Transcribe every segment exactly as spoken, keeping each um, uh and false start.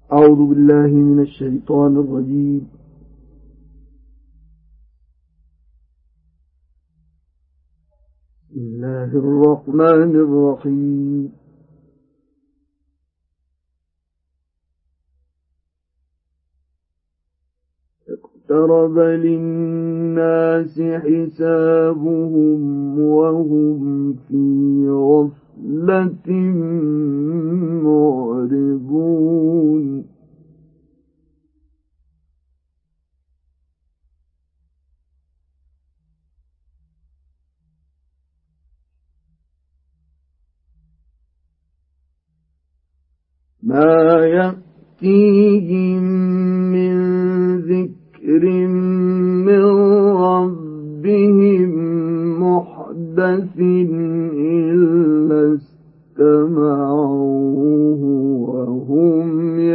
أعوذ بالله من الشيطان الرجيم. بسم الله الرحمن الرحيم. اقترب للناس حسابهم وهم في غفلة معرضون. ما يأتيهم من ذكر من ربهم محدث إلا استمعوه وهم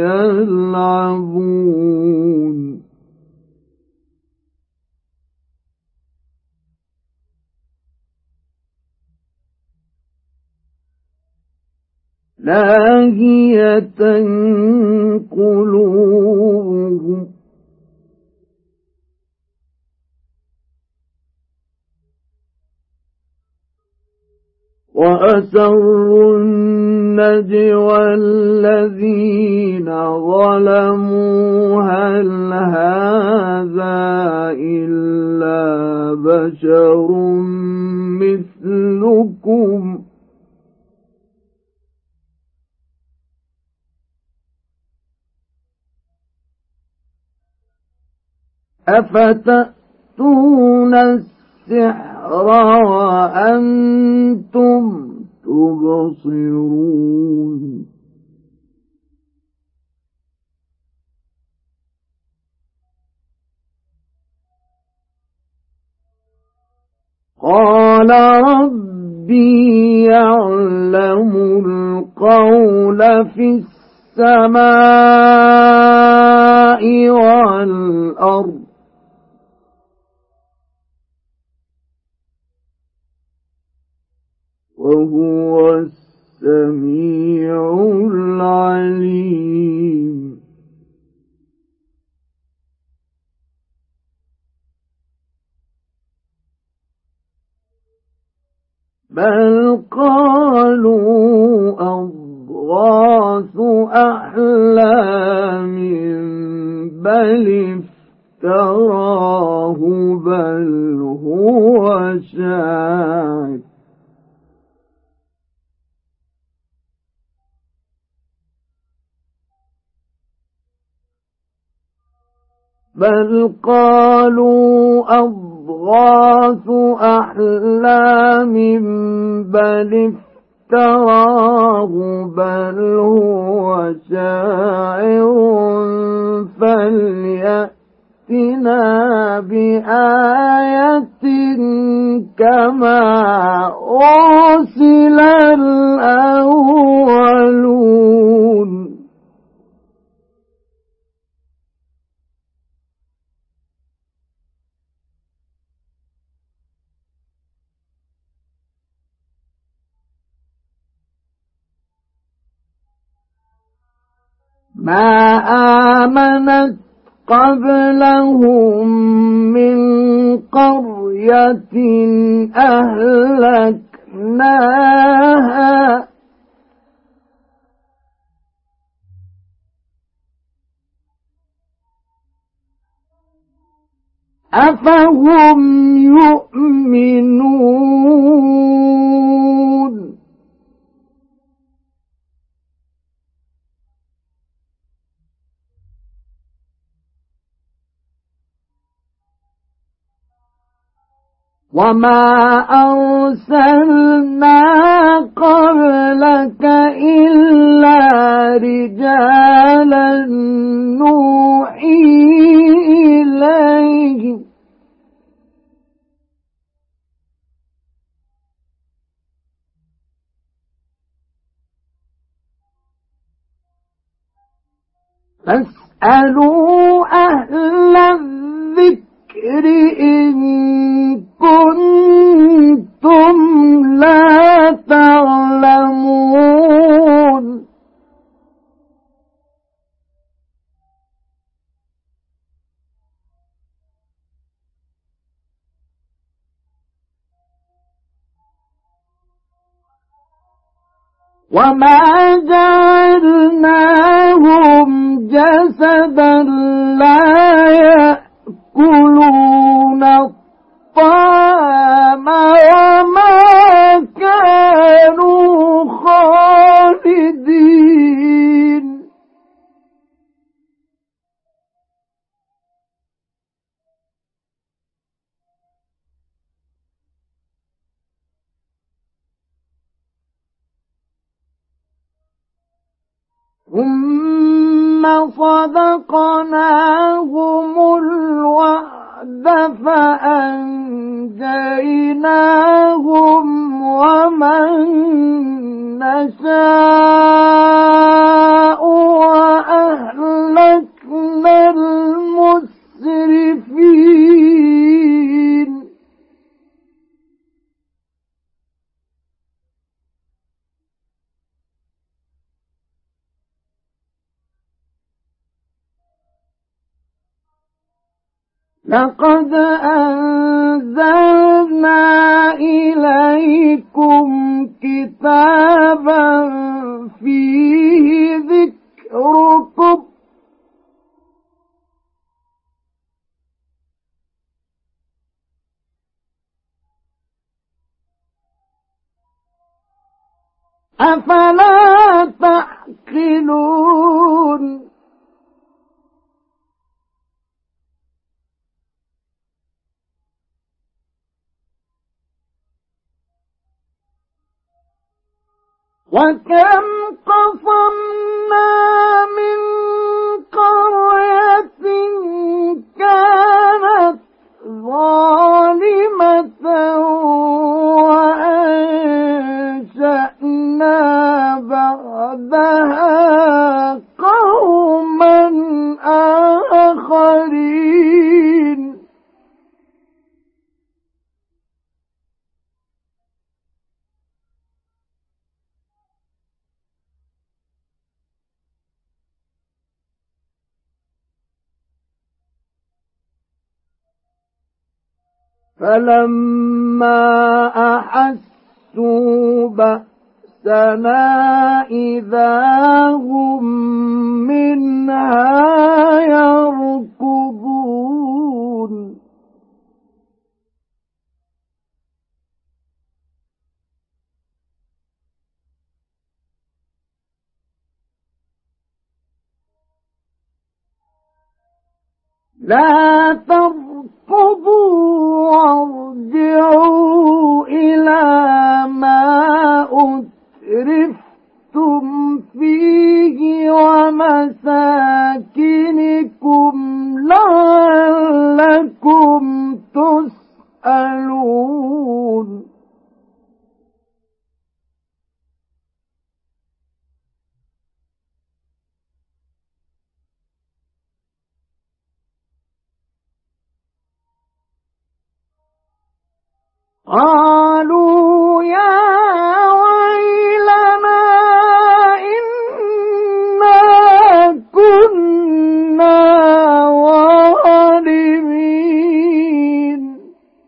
يلعبون. لاهية قلوبهم وأسروا النجوى الذين ظلموا هل هذا إلا بشر مثلكم أفتأتون السحر وأنتم تبصرون. قال ربي يعلم القول في السماء والأرض وهو السميع العليم. بل قالوا أضغاث أحلام بل افتراه بل هو شاعر بل قالوا أضغاث أحلام بل افتراه بل هو شاعر فليأتنا بآية كما أرسل الأولون. ما آمنت قبلهم من قرية أهلكناها أفهم يؤمنون. وما أرسلنا قبلك إلا رجالا نوحي إليهم فاسألوا أهل الذكر إن كنتم لا تعلمون. وما جعلناهم جسدا لا يأكلون الطعام وما كانوا خالدين. ثم صدقناهم الوعد فأنجيناهم ومن نشاء وأهلكنا المسرفين. لقد أنزلنا إليكم كتابا فيه ذكركم أفلا تعقلون. وكم قصمنا من قرية كانت ظالمة وأنشأنا بعدها قوما آخرين. فلما أحسوا بأسنا إذا هم منها يركضون. لا تركضوا وارجعوا إلى ما أترفتم فيه ومساكنكم لعلكم تسألون. قالوا يا ويلنا إنا كنا ظالمين.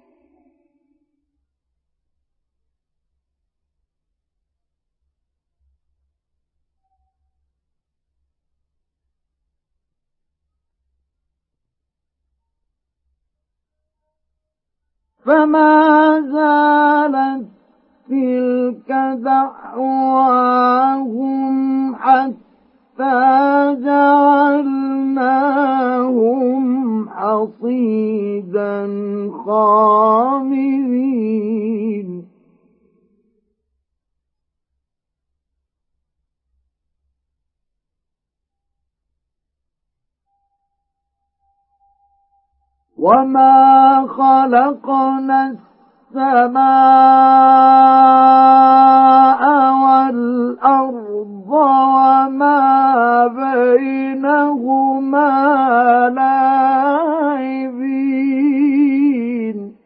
فما زالت تلك دعواهم حتى جعلناهم حصيدا خامدين. وما خلقنا السماء والأرض وما بينهما لاعبين.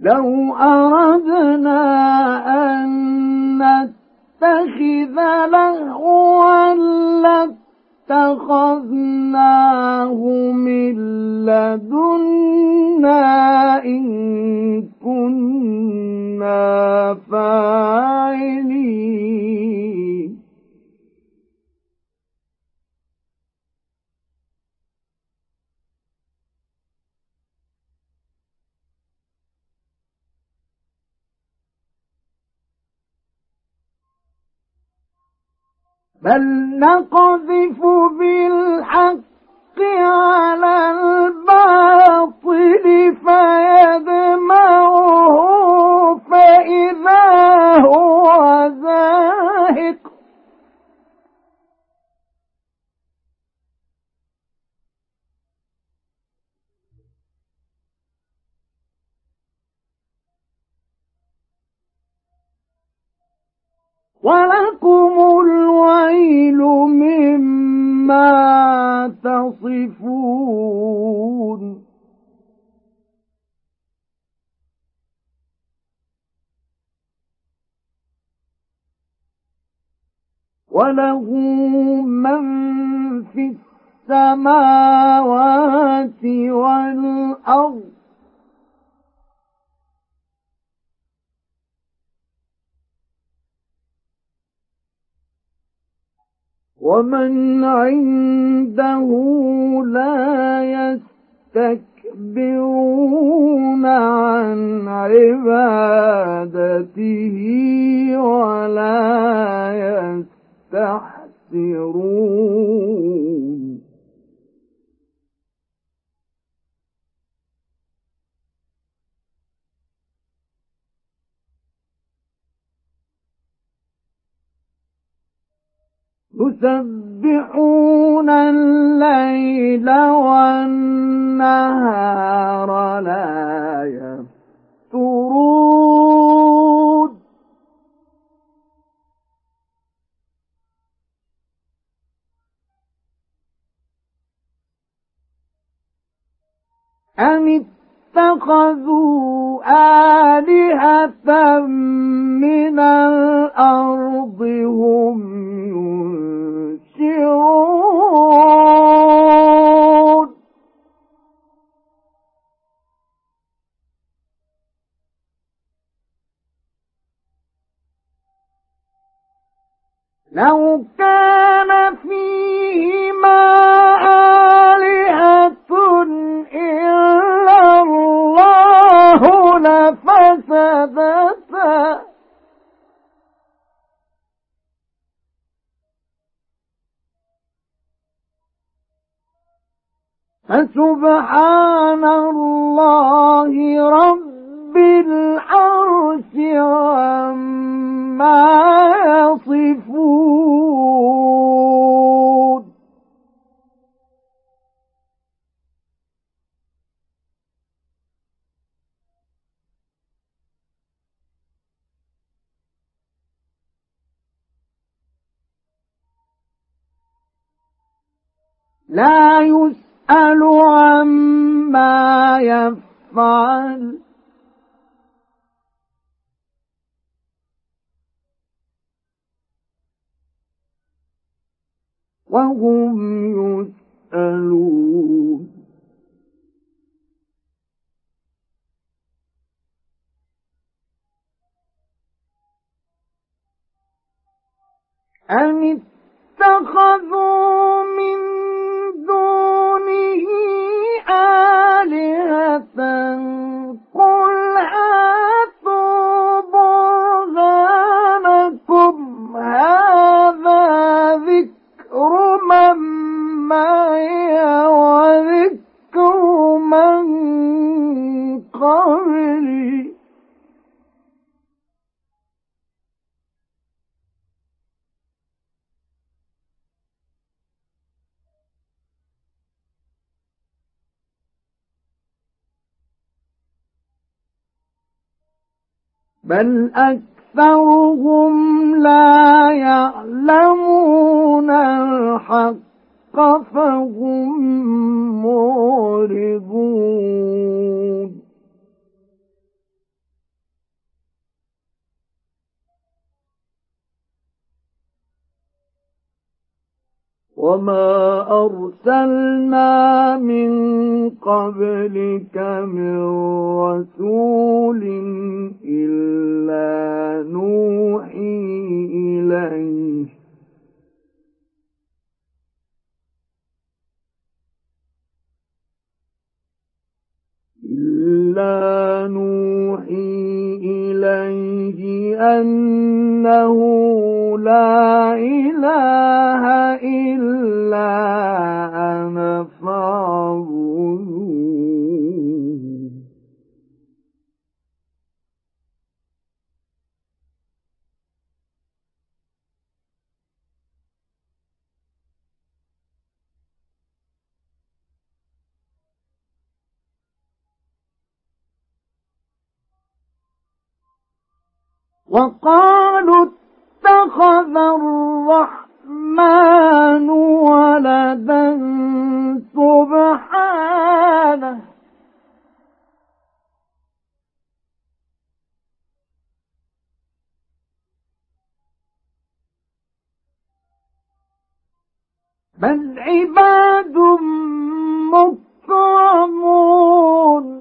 لو أردنا أن نتخذ لهوا لاتخذناه من لدنا إن كنا فاعلين بل نقذف بالحق على الباطل فيدمغه فإذا هو زاهق ولكم الويل مما تصفون وله من في السماوات والأرض ومن عنده لا يستكبرون عن عبادته ولا يستحسرون يسبحون الليل والنهار لا يفترون أم اتخذوا آلهة من الأرض هم ينشرون لو كان فيهما آلهة إلا الله لفسدتا فسبحان الله رب العرش عما يصفون لا يسأل عما يفعل وهم يسألون أم اتخذوا من دونه آلهة قل هاتوا برهانكم هذا ذكر من معي وذكر من قبلي بل أكثرهم لا يعلمون الحق فهم معرضون وما أرسلنا من قبلك من رسول إلا نوحي إليه إلا نوحي إليه أنه لا إله إلا أنا فاعبدون وقالوا اتخذ الرحمن ولدا سبحانه بل عباد مكرمون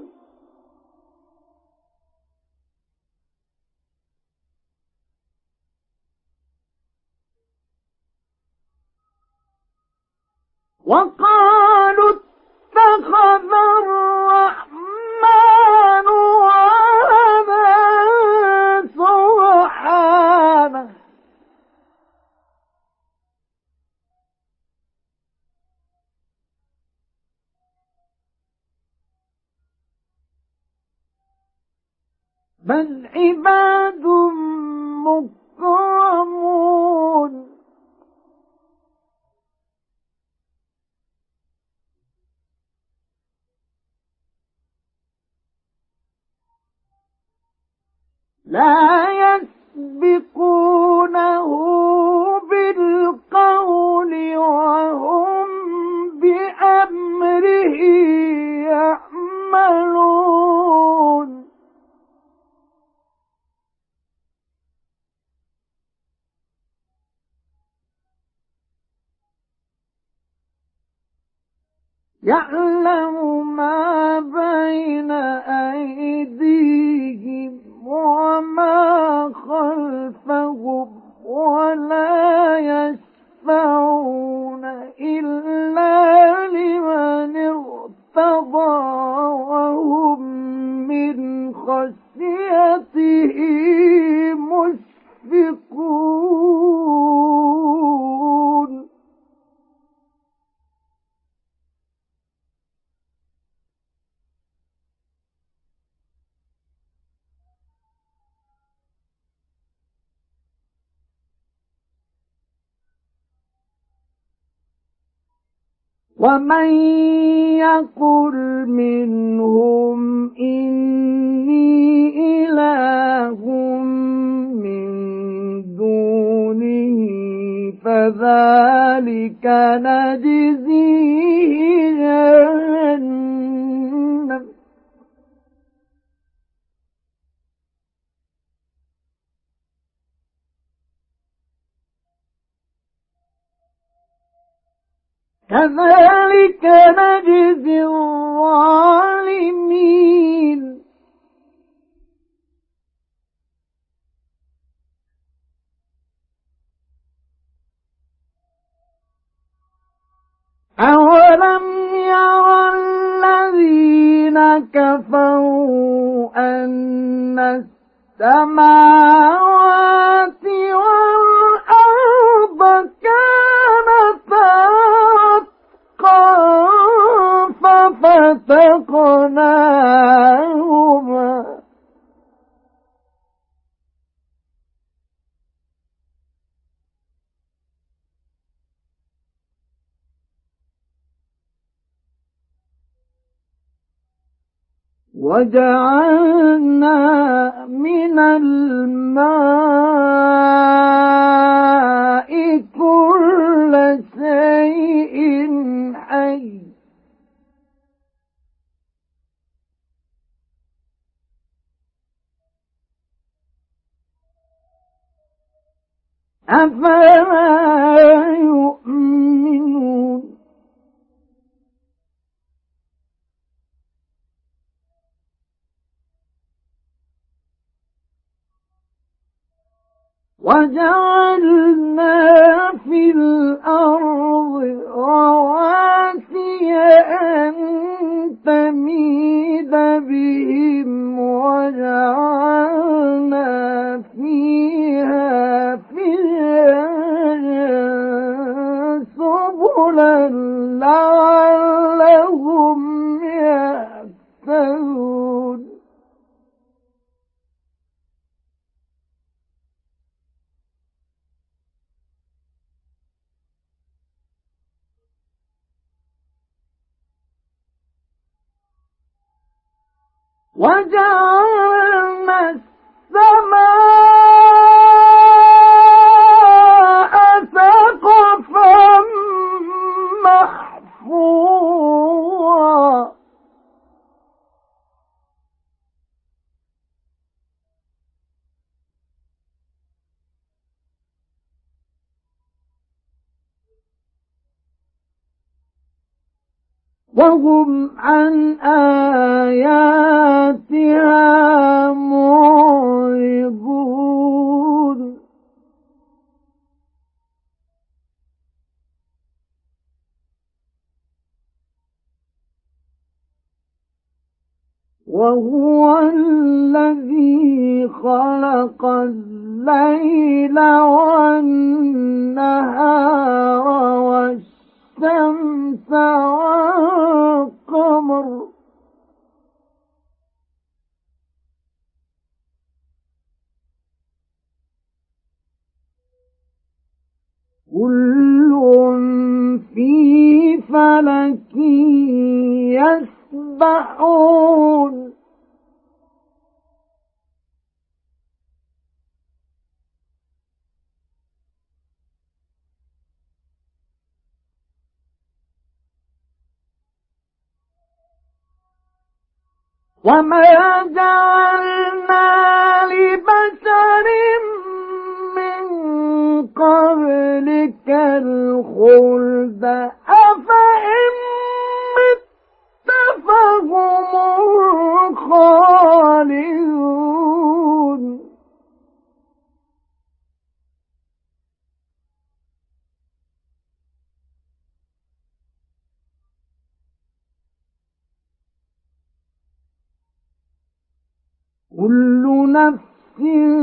وقالوا اتخذ الرحمن ولدا سبحانه بل عباد مكرمون لا يسبقونه بالقول وهم بأمره يعملون يعلم ما بين أيديهم وما خلفهم ولا يشفعون إلا لمن ارتضى وهم من خشيته مشفقون ومن يقل منهم إني إله من دونه فذلك نجزيه جهنم كذلك نجزي الظالمين أولم يرى الذين كفروا أن السماوات والأرض كانتا رتقا ففتقناهما وجعلنا من الماء كل شيء حي أفلا يؤمنون وجعلنا في الأرض رواسي أن تميد بهم وجعلنا فيها فجاجا سبلا لعلهم يهتدون وجعلنا السماء سقفا محفوظا وهم عن آياتها معرضون وهو الذي خلق الليل والنهار والشمس والقمر كل في فلك يسبحون وما جعلنا لبشر من قبلك الخلد أفإن مت فهم الخالدون كل نفس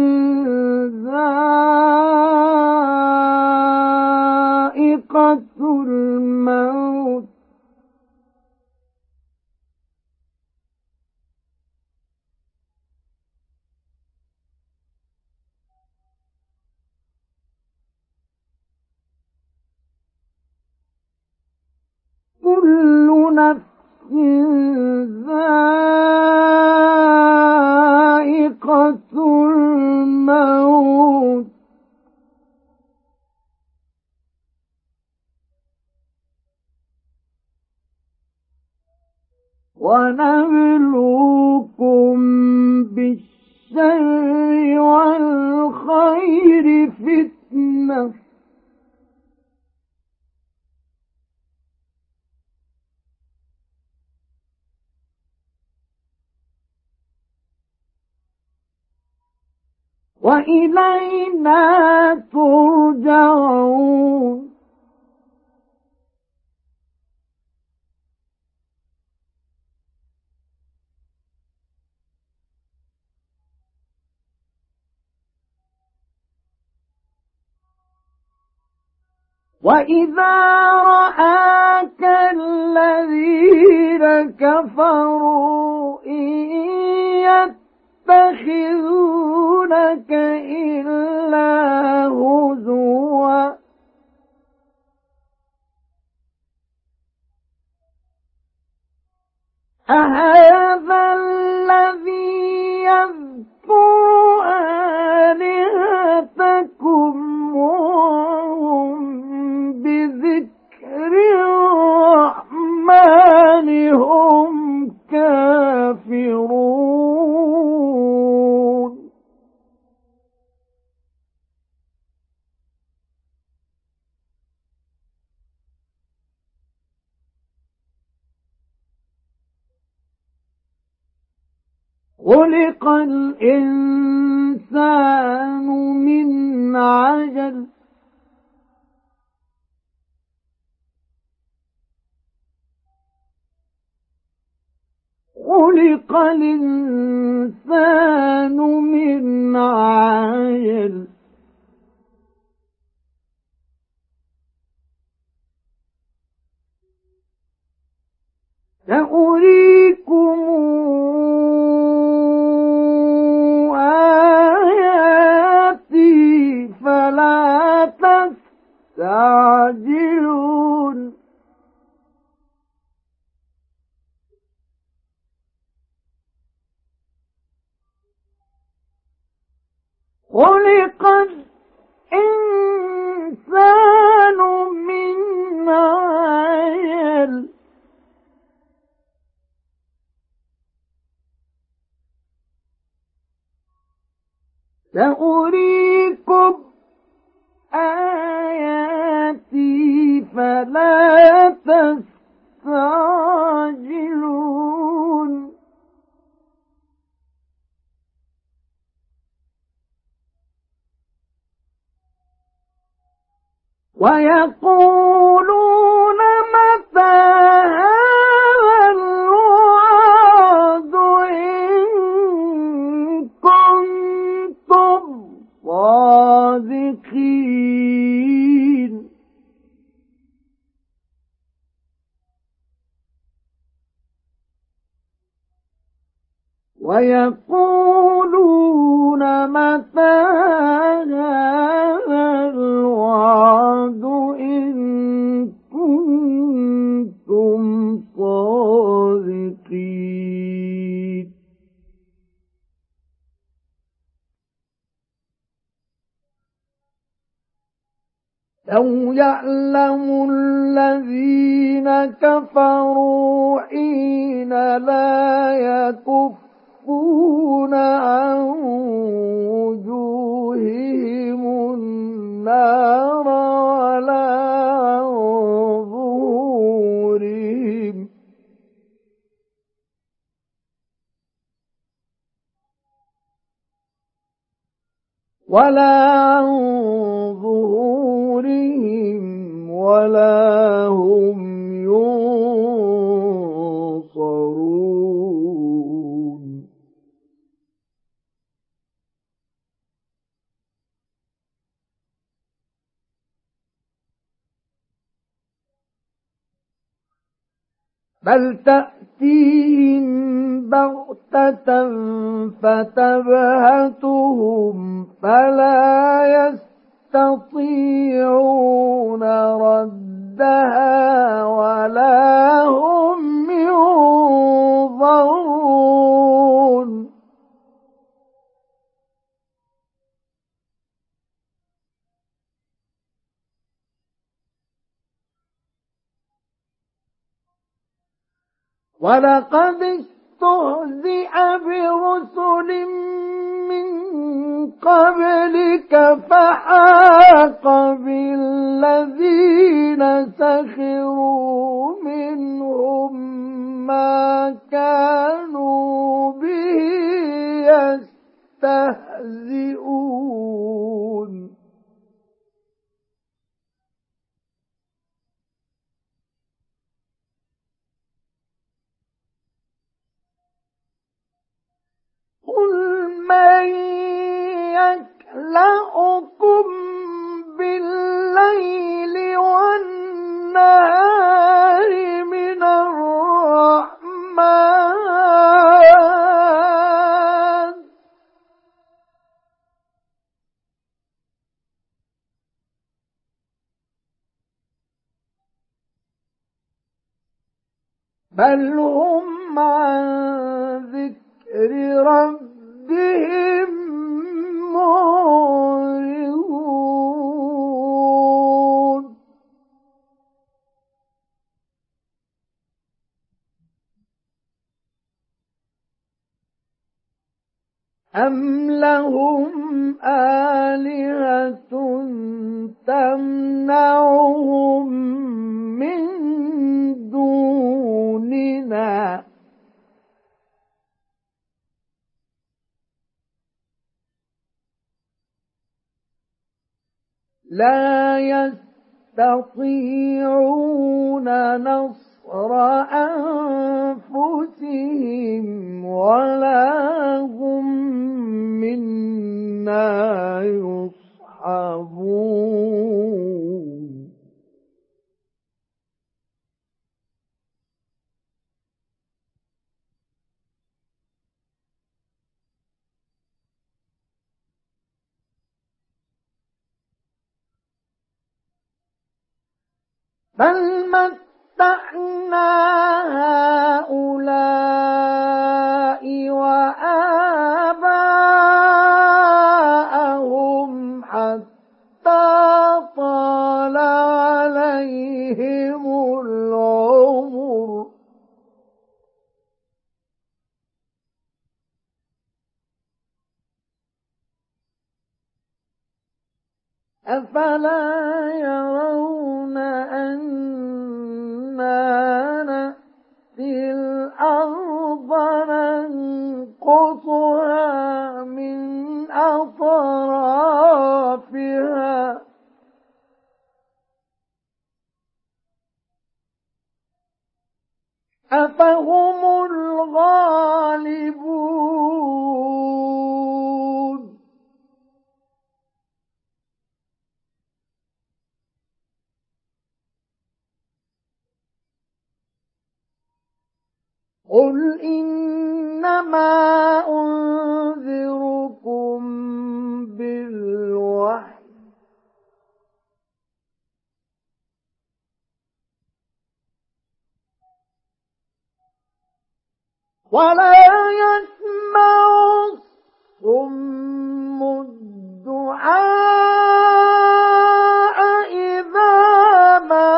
ذائقة الموت كل نفس ذائقة الموت ونبلوكم بالشر والخير فتنة وإلينا ترجعون وإذا رآك الذين كفروا إن يتخذونك إلا هزوا أهذا الذي يذكر آلهتكم وهم بذكر الرحمن هم كافرون خلق الإنسان الإنسان من عجل خلق الإنسان من عجل سأريكم آياتي فلا تستعجلون خلق الإنسان من عجل سأريكم آياتي فلا تستعجلون ويقولون متى هذا الوعد إن كنتم صادقين ويقولون متى هذا الوعد إن كنتم صادقين لو يعلم الذين كفروا حين لا يكفون عن وجوههم النار ولا عن ظهورهم ولا عن ظهورهم ولا هم ينصرون بل تأتيهم بغتة فتبهتهم فلا يستطيعون ردها ولا هم ينظرون ولقد استهزئ برسل من قبلك فحاق بالذين سخروا منهم ما كانوا به يستهزئون قل من يكلؤكم بالليل والنهار من الرحمن بل هم عن ذكر ربهم معرضون أم لهم آلهة تمنعهم من دوننا لا يستطيعون نصر أنفسهم ولا هم منا يصحبون بل متعنا هؤلاء وآباءهم حتى طال عليهم العمر أفلا يرون أنا نأتي الأرض ننقصها من أطرافها أفهم الغالبون قل إنما أنذركم بالوحي ولا يسمع الصم الدعاء إذا ما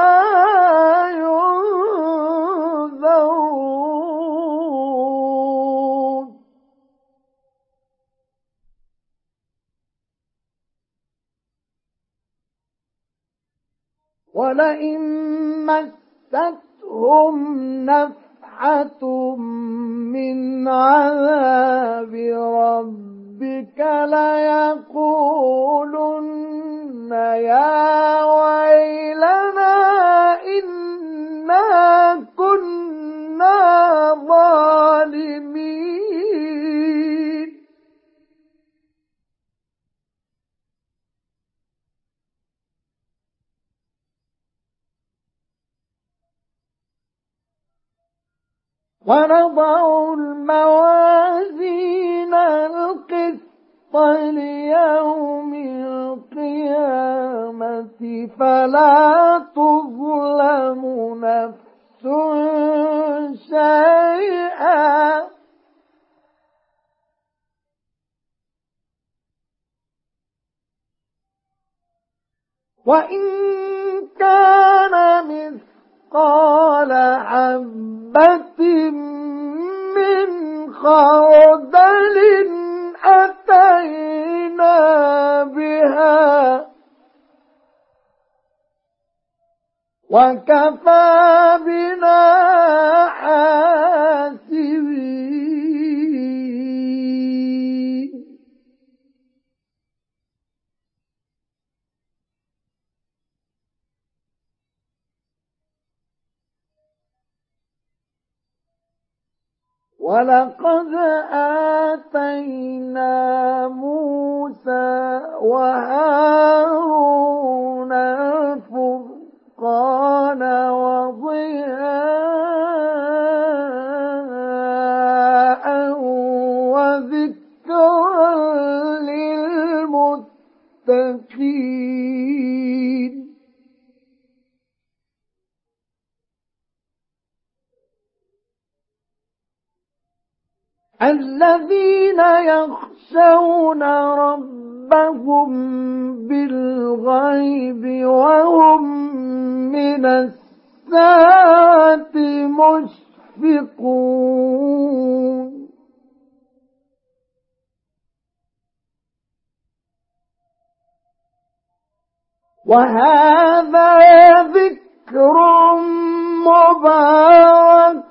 ينذرون ولئن مستهم نفحة من عذاب ربك ليقولن يا ويلنا إنا كنا ظالمين ونضع الموازين القسط ليوم القيامة فلا تظلم نفس شيئا وإن كان مثقال حبة من خردل أتينا بها وكفى بنا حاسبين ولقد آتينا موسى وهارون الفرقان وضياء وذكرا للمتقين الذين يخشون ربهم بالغيب وهم من الساعة مشفقون وهذا ذكر مبارك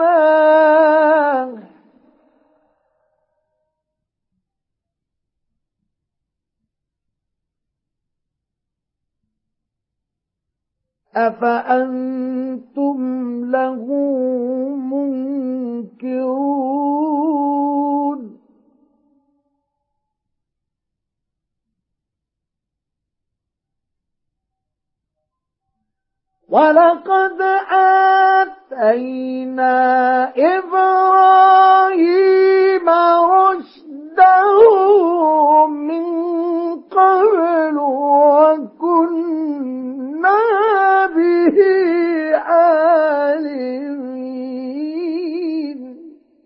أنزلناه أفأنتم له منكرون ولقد آتينا إبراهيم رشده من قبل وكنا به عالمين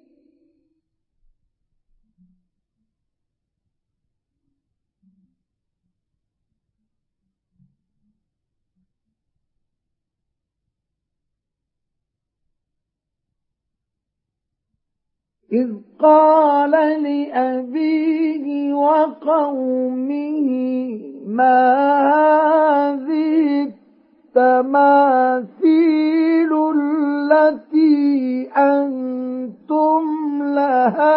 إذ قال لأبيه وقومه ما هذه التماثيل التي أنتم لها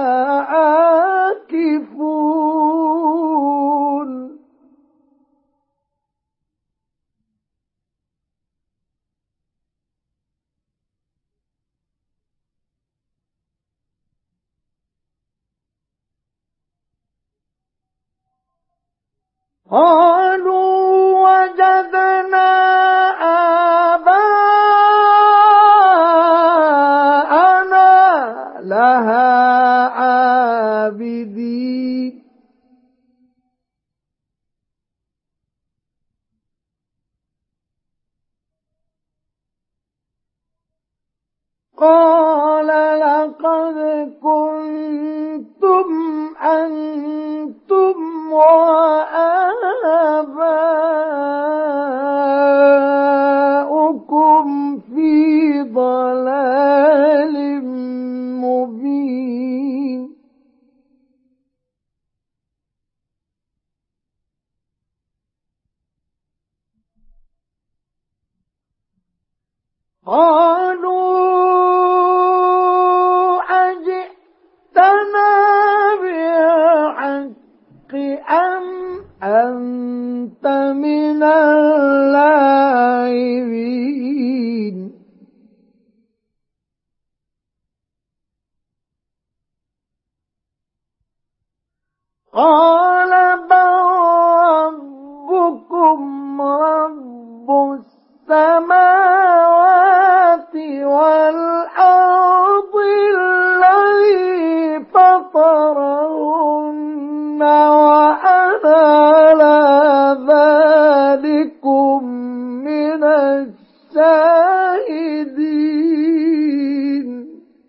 عاكفون قالوا وجدنا آباءنا لها عابدين قال لقد كنتم أنتم وآباؤكم في ضلال مبين قالوا أجئتنا بالحق أم أنت من اللاعبين قال بل ربكم رب السماوات والأرض الذي فطرهن وأنا على ذلكم من الشاهدين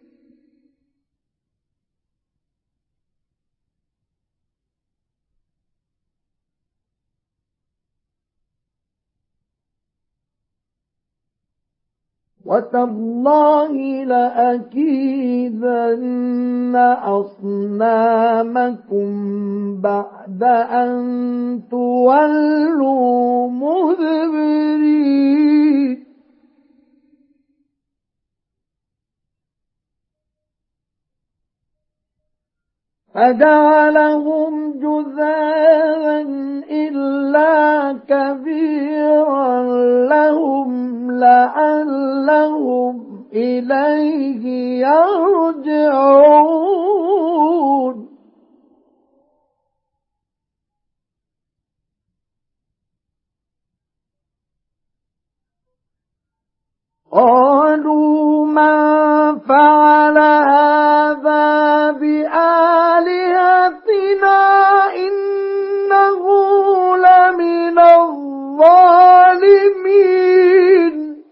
وتالله لأكيدن أصنامكم بعد أن تولوا مدبرين فجعلهم جذاذا إلا كبيرا لهم لعلهم إليه يرجعون قالوا من فعل هذا بآلهتنا إنه لمن الظالمين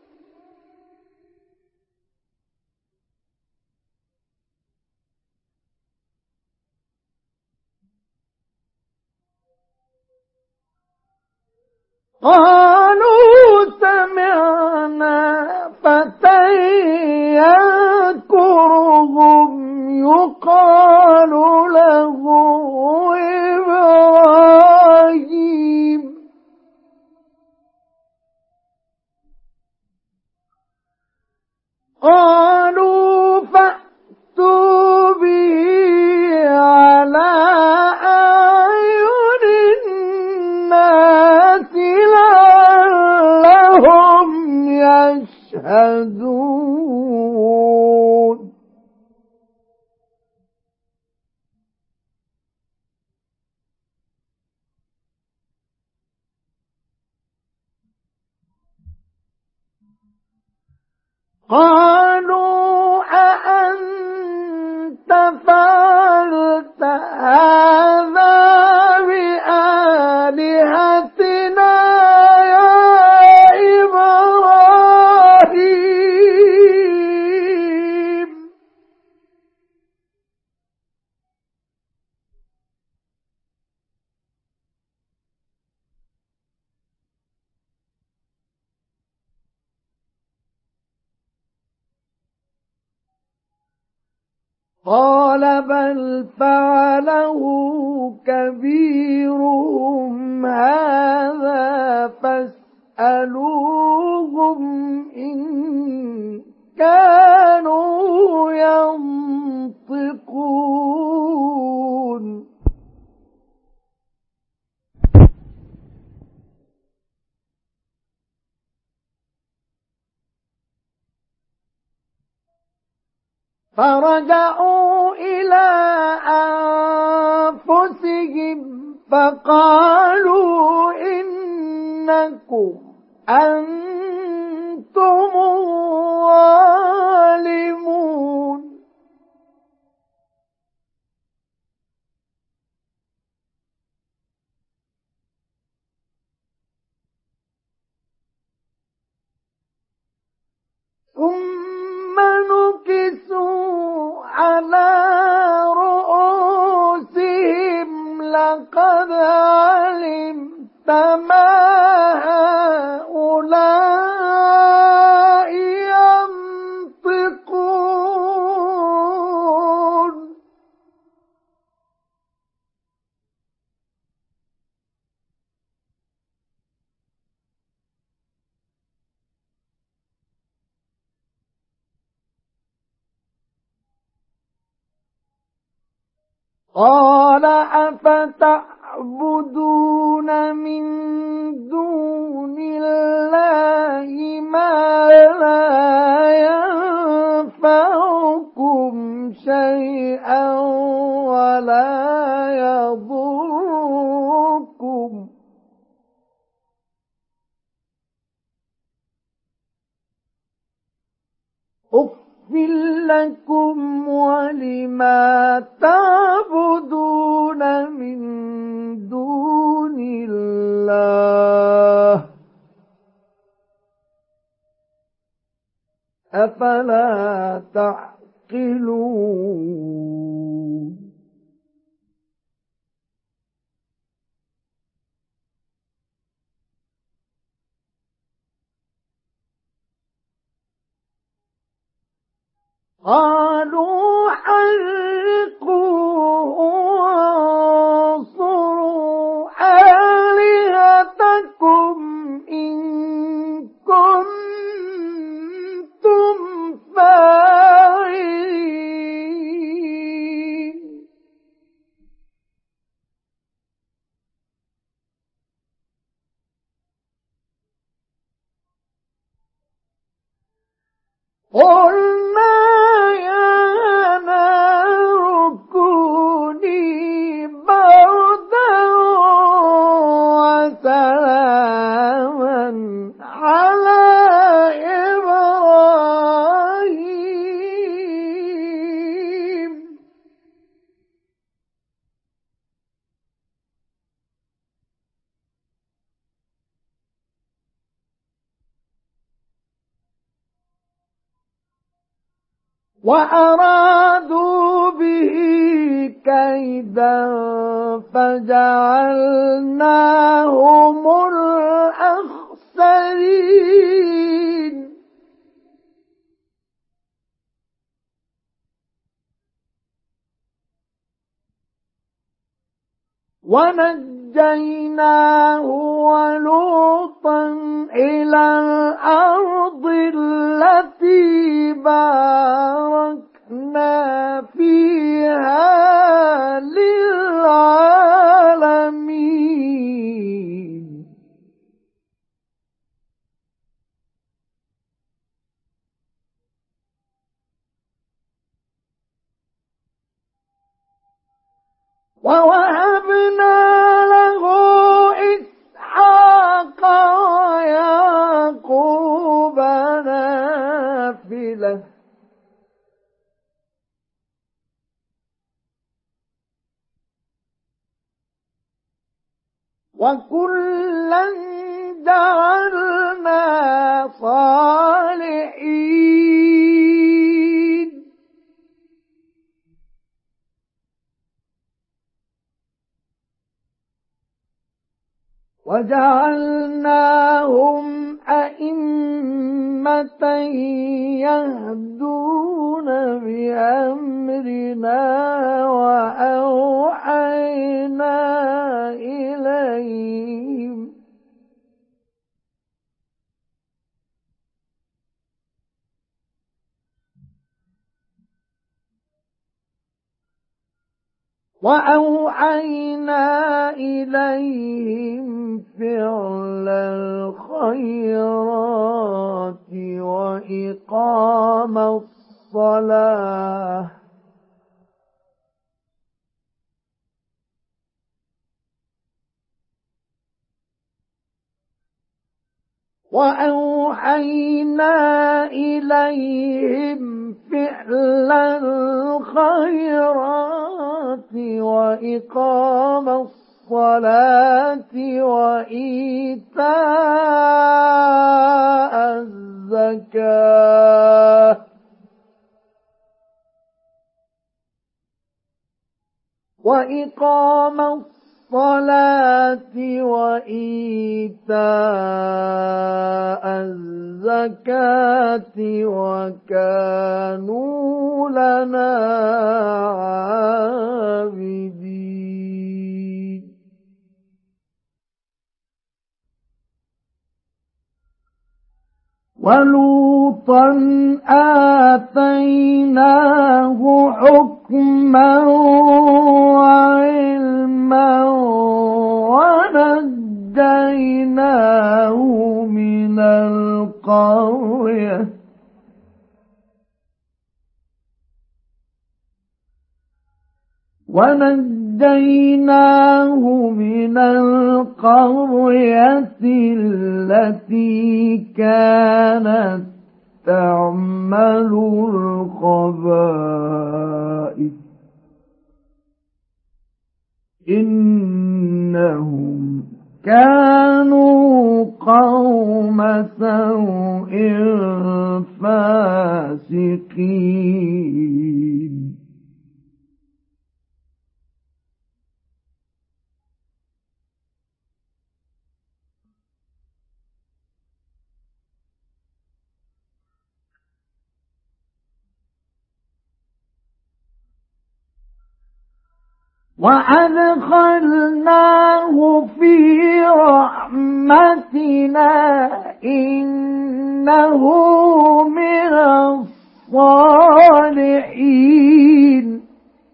قالوا سمعنا فتى يذكرهم يقال له إبراهيم قالوا فأتوا به على أعين الناس لعلهم يعجزون قالوا أأنت فعلت هذا بآلهتنا يا إبراهيم قال بل فعله كبيرهم هذا فاسألوهم إن كانوا ينطقون فرجعوا إلى أنفسهم فقالوا إنكم أنتم الظالمون ثم نكسوا على رؤوسهم لقد علمت ما هؤلاء ينطقون قال أفتعبدون من دون الله ما لا ينفعكم شيئا ولا يضركم أف لكم ولما تعبدون من دون الله أفلا تعقلون قالوا حرقوه وانصروا آلهتكم إن كنتم فاعلين قلنا يا نار كوني بردا وسلاما على إبراهيم وأرادوا به كيدا فجعلناهم الأخسرين ونجيناه ولوطا إلى الأرض التي باركنا فيها للعالمين ووهبنا له إسحاق ويعقوب نافلة وكلا جعلنا صالحين وجعلناهم أئمة يهدون بأمرنا وأوحينا إليهم وأوحينا إليهم فعل الخيرات وإقام الصلاة وأوحينا إليهم فعل الخيرات وإقام الصلاة وإيتاء الزكاة وإقام الصلاة وإيتاء الزكاة وكانوا لنا عابدين ولوطا آتيناه حكما وعلما ونجيناه من القرية ونجيناه من القرية التي كانت تعمل الخبائث إنهم كانوا قوم سوء فاسقين وأدخلناه في رحمتنا إنه من الصالحين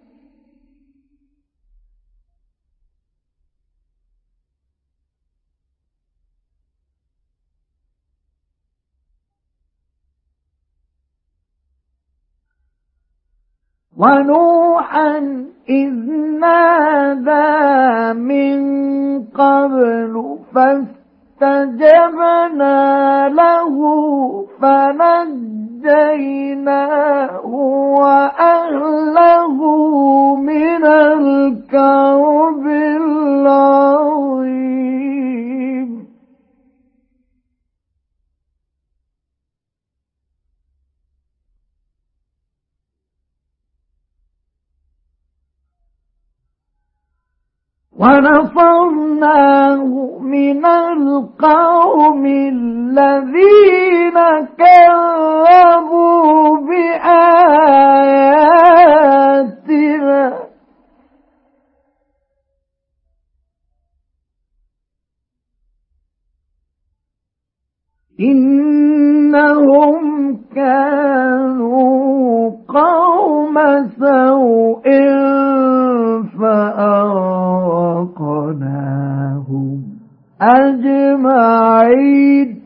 ونوحا إذ نادى من قبل فاستجبنا له فنجيناه وأهله من الكرب العظيم ونصرناه من القوم الذين كذبوا بآياتنا إنهم كانوا قوم سوء فأغرقناهم أجمعين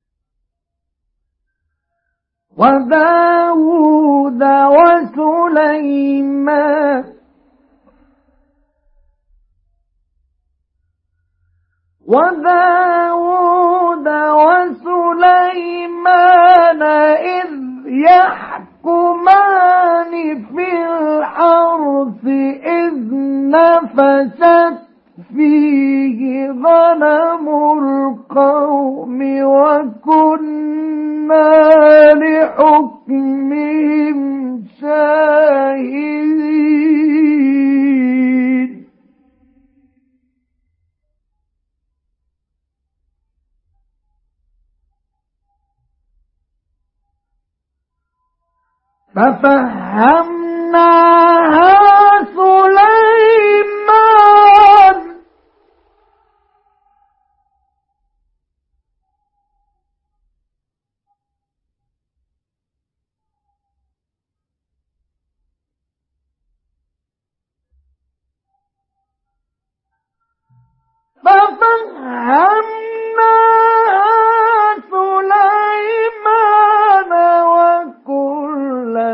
وداود وسليمان سليمان وداود وسليمان إذ يحكمان في الحرث إذ نفشت فيه غنم القوم وكنا لحكمهم شاهدين ففهمناها سليمان ففهمناها سليمان وكلا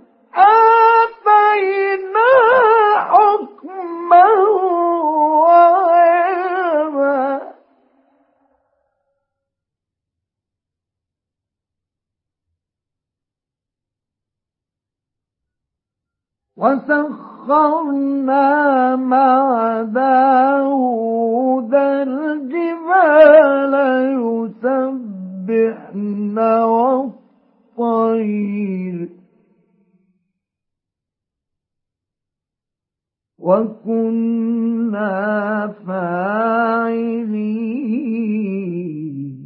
آتينا حكما وعلما وسخرنا مع داود الجبال يسبحن والطير وكنا فاعلين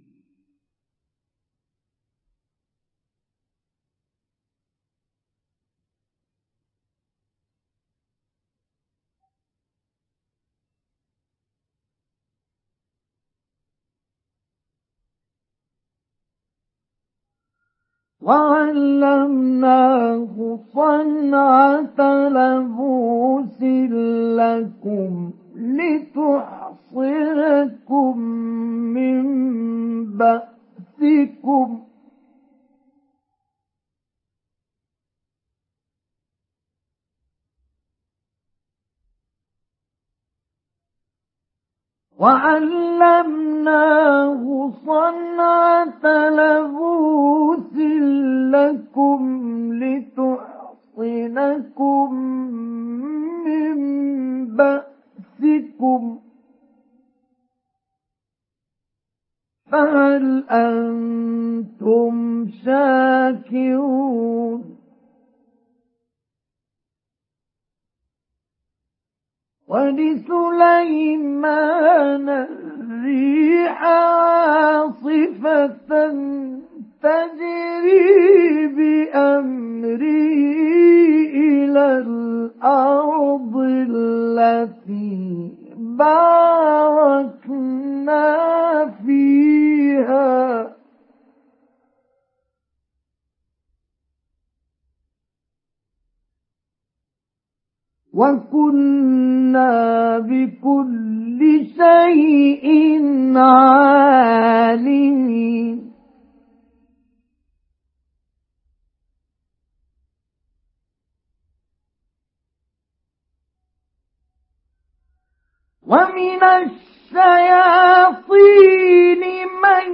وعلمناه صنعة لبوس لكم لتحصنكم من بأسكم وعلمناه صنعة لبوس لكم لتحصنكم من بأسكم فهل أنتم شاكرون ولسليمان الريح عاصفة تجري بأمره إلى الأرض التي باركنا فيها وكنا بكل شيء عالمين ومن الشياطين من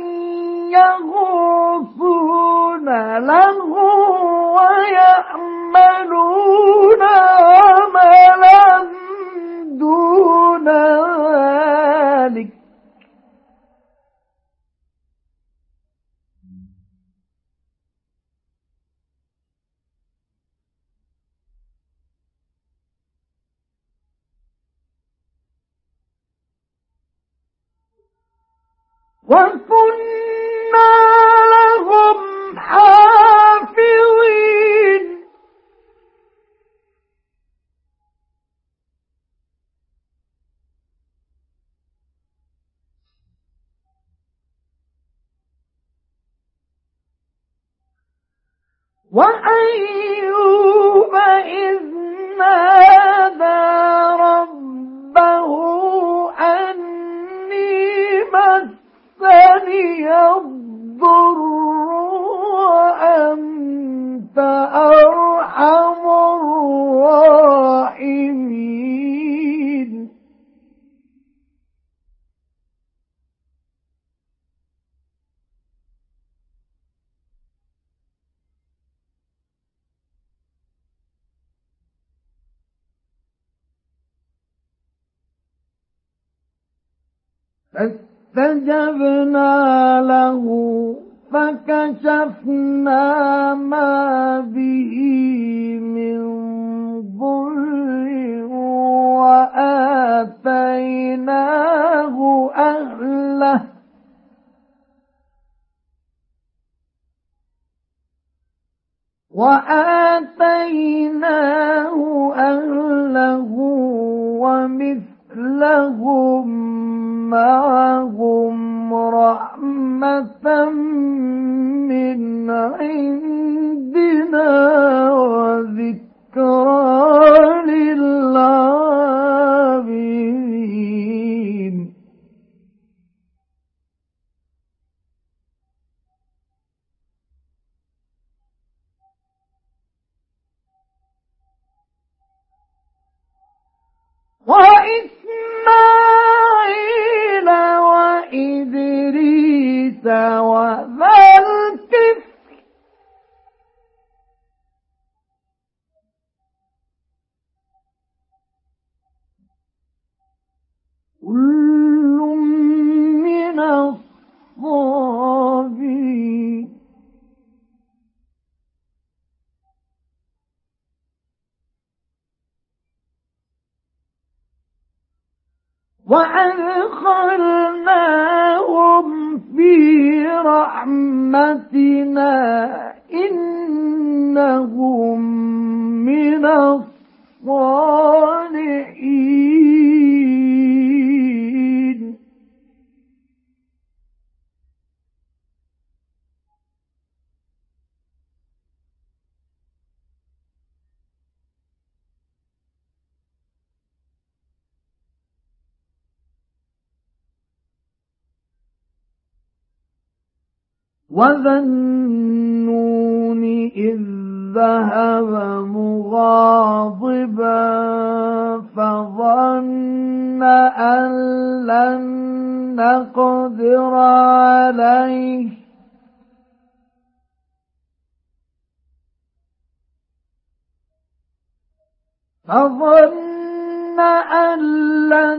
يغوصون له ويعملون عملا دون ذلك وكنا لهم حافظين وأيوب إذ نادى ربه أني مسني فاستجبنا له فكشفنا ما به من ضر وآتيناه أهله وآتيناه أهله ومثلهم معهم رحمة من عندنا وذكرى للعابدين. وإسماعيل وإدريس وذا الكفل كل من الصابرين. وأدخلناهم في رحمتنا إنهم من الصالحين. وذا النون إذ ذهب مغاضبا فظن أن لن نقدر عليه فظن أن لن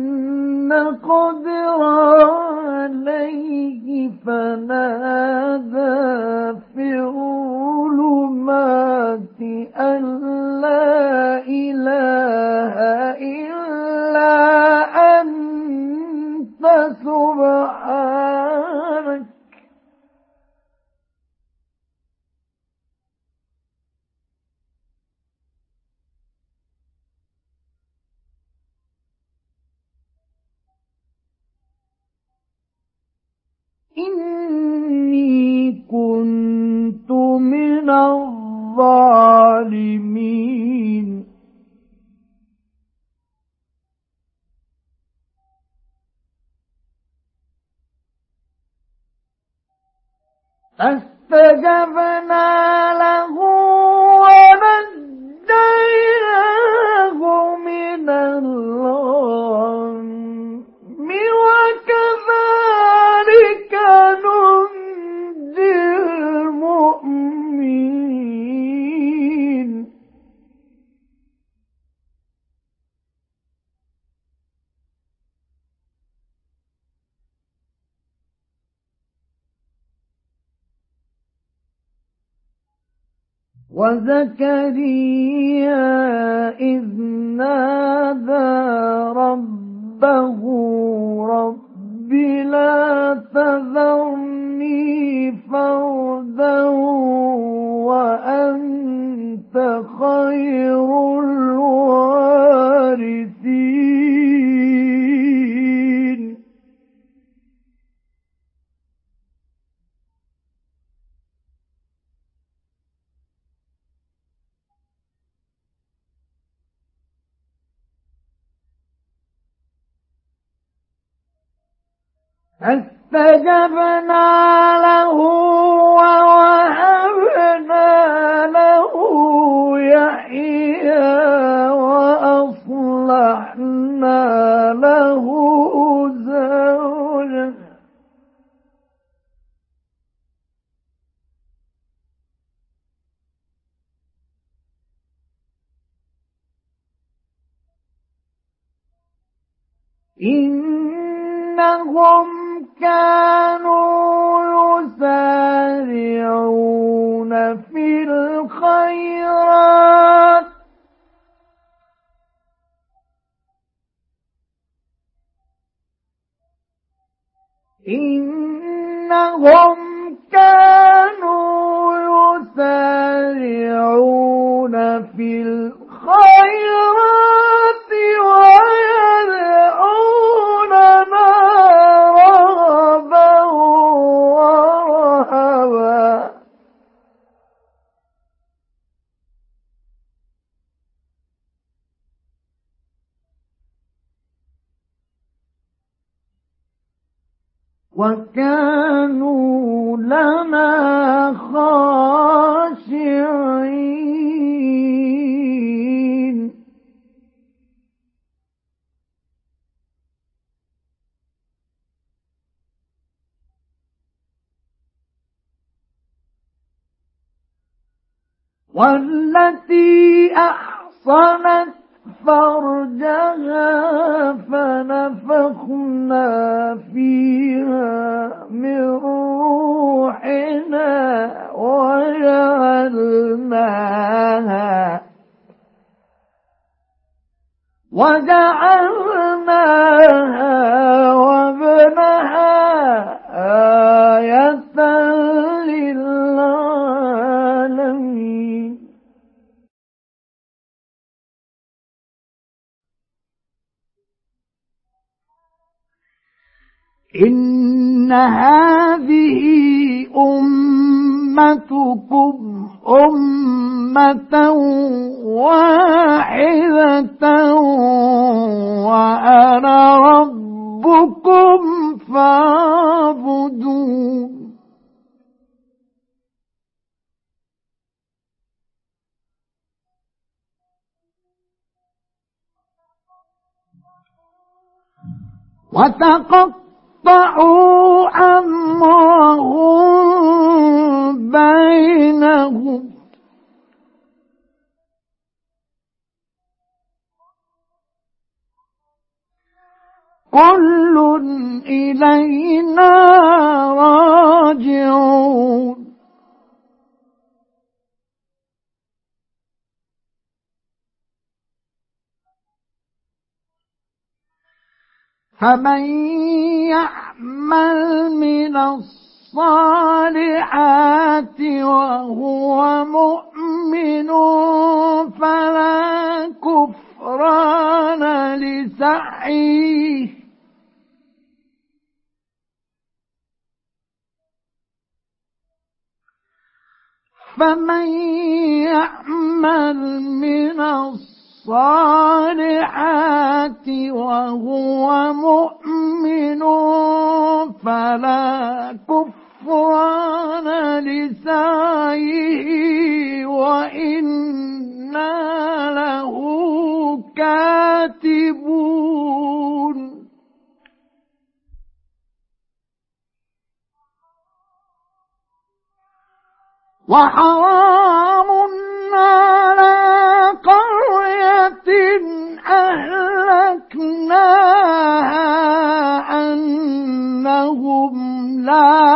نقدر عليه فنادى في الظلمات أن لا إله إلا أنت سبحانك إني كنت من الظالمين. فاستجبنا له ونجيناه من الغم وكذلك ننجي المؤمنين. وزكريا إذ نادى ربه رب لا تذرني فردا وأنت خير الوارثين. فاستجبنا له ووهبنا له يحيى وأصلحنا له زوجه إن إنهم كانوا يسارعون في الخيرات إنهم كانوا يسارعون في الخيرات ويدعوننا رغبا ورهبا وكانوا لنا خاشعين والتي أحصنت فرجها فنفخنا فيها من روحنا وجعلناها وجعلناها وابنها آية للعالمين إن هذه أمتكم أمة واحدة وأنا ربكم فاعبدون وتقطعوا أمرهم بينهم كل إلينا راجعون فمن يعمل من الصالحات وهو مؤمن فلا كفران لسعيه فمن يعمل من الصالحات وهو مؤمن فلا كفران لسعيه وإنا له كاتبون وحرام على قرية أهلكناها أنهم لا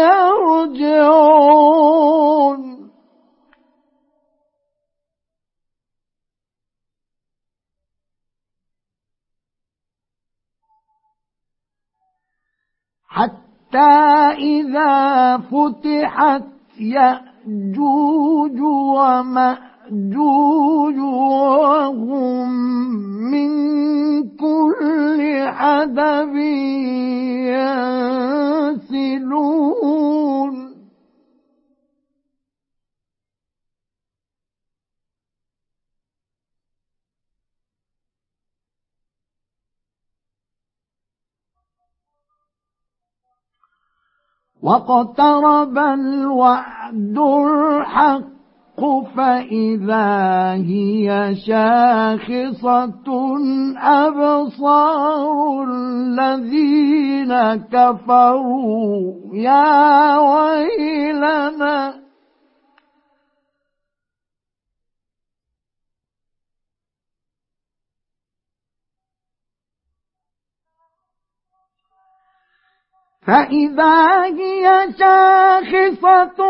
يرجعون حتى إذا فتحت يأجوج ومأجوج وهم من كل حدب ينسلون واقترب الوعد الحق فإذا هي شاخصة أبصار الذين كفروا يا ويلنا فإذا هي شاخصة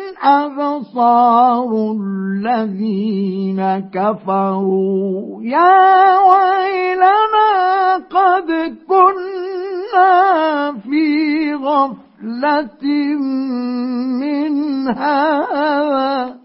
أبصار الذين كفروا يا ويلنا قد كنا في غفلة من هذا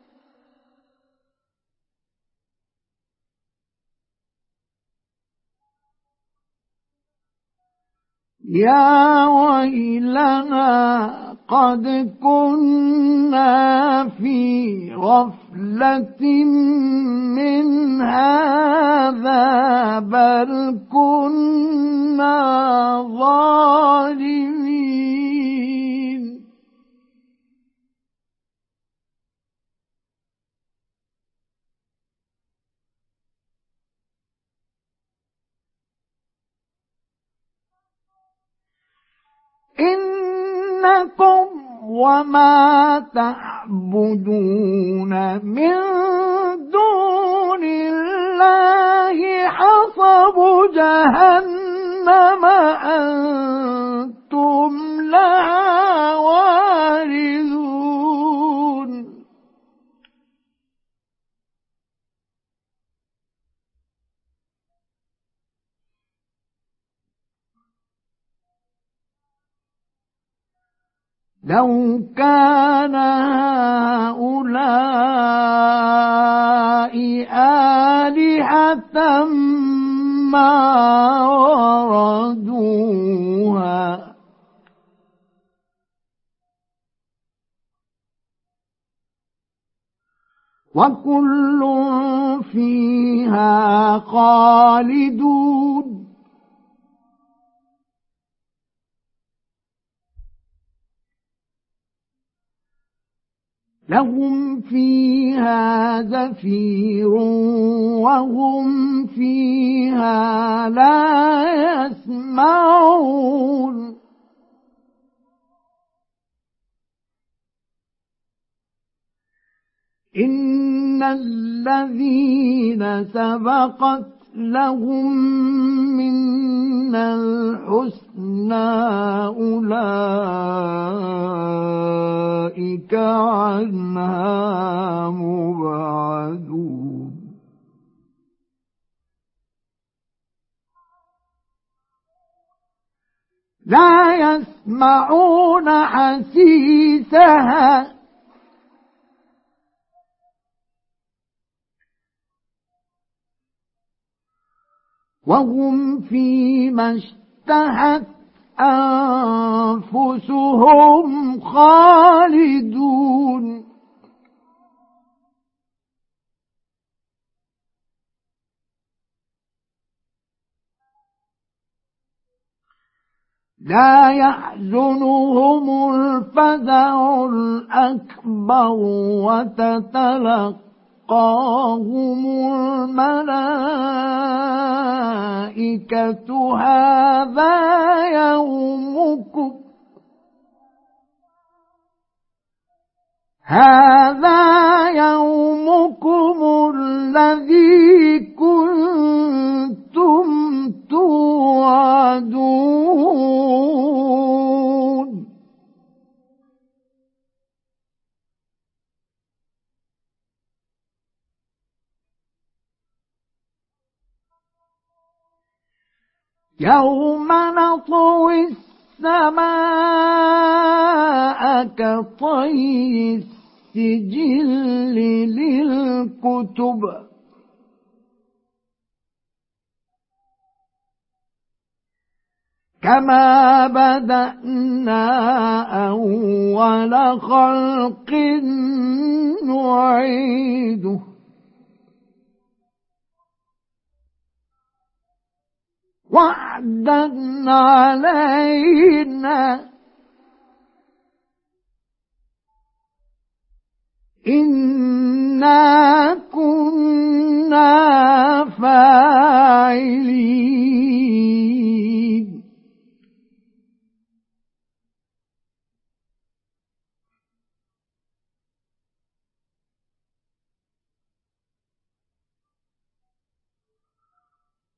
يا ويلنا قد كنا في غفلة من هذا بل كنا ظالمين إنكم وما تعبدون من دون الله حصب جهنم أنتم لها واردون لو كان هؤلاء آلهة ما وردوها وكل فيها خالدون لهم فيها زفير وهم فيها لا يسمعون إن الذين سبقت لهم منا الحسنى أولئك عنها مبعدون لا يسمعون حسيسها وهم فيما اشتهت أنفسهم خالدون لا يحزنهم الفزع الأكبر وتتلقى وتلقاهم الملائكة هذا يومكم هذا يومكم الذي كنتم توعدون يوم نطوي السماء كطي السجل للكتب كما بدأنا أول خلق نعيده وعدا علينا إنا كنا فاعلين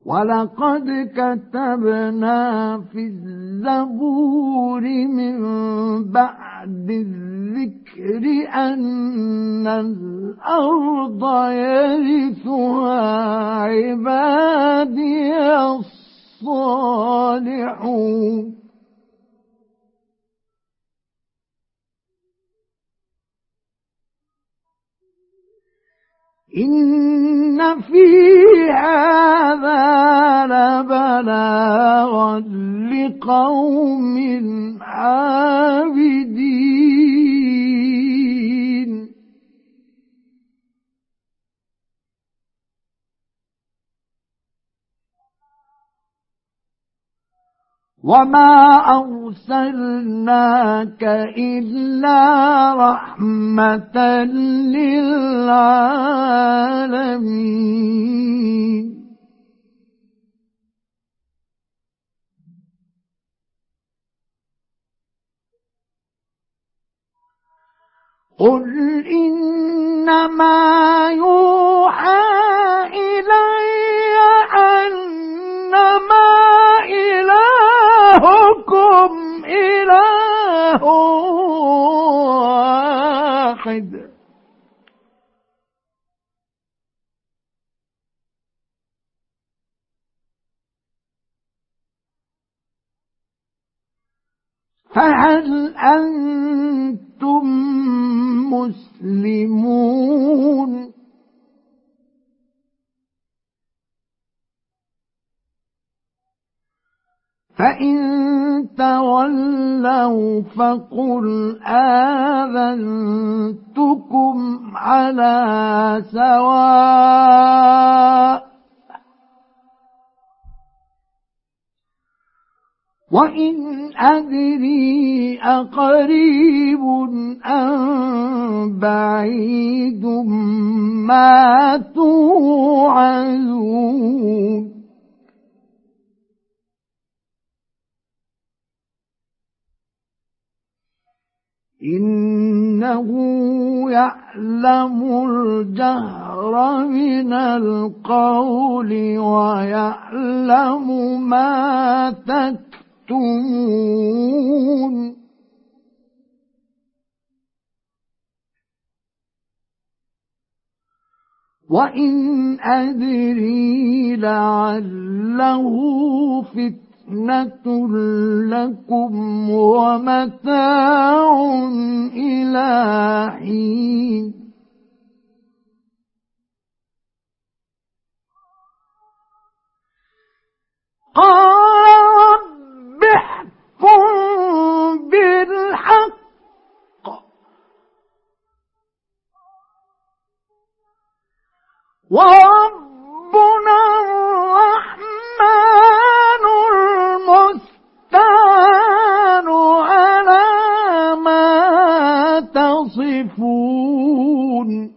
ولقد كتبنا في الزبور من بعد الذكر أن الأرض يرثها عبادي الصالحون إن في هذا لبلاغا لقوم عابدين وما أرسلناك إلا رحمة للعالمين قل إنما يوحى إلي أنما إلهكم إله واحد فهل أنتم مسلمون فإن تولوا فقل آذنتكم على سواء وإن أدري أقريب أم بعيد ما توعدون إنه يعلم الجهر من القول ويعلم ما تكتمون وإن أدري لعله فتنة لكم ومتاع إلى حين قال رب احكم بالحق وربنا الرحمن المستعان على ما تصفون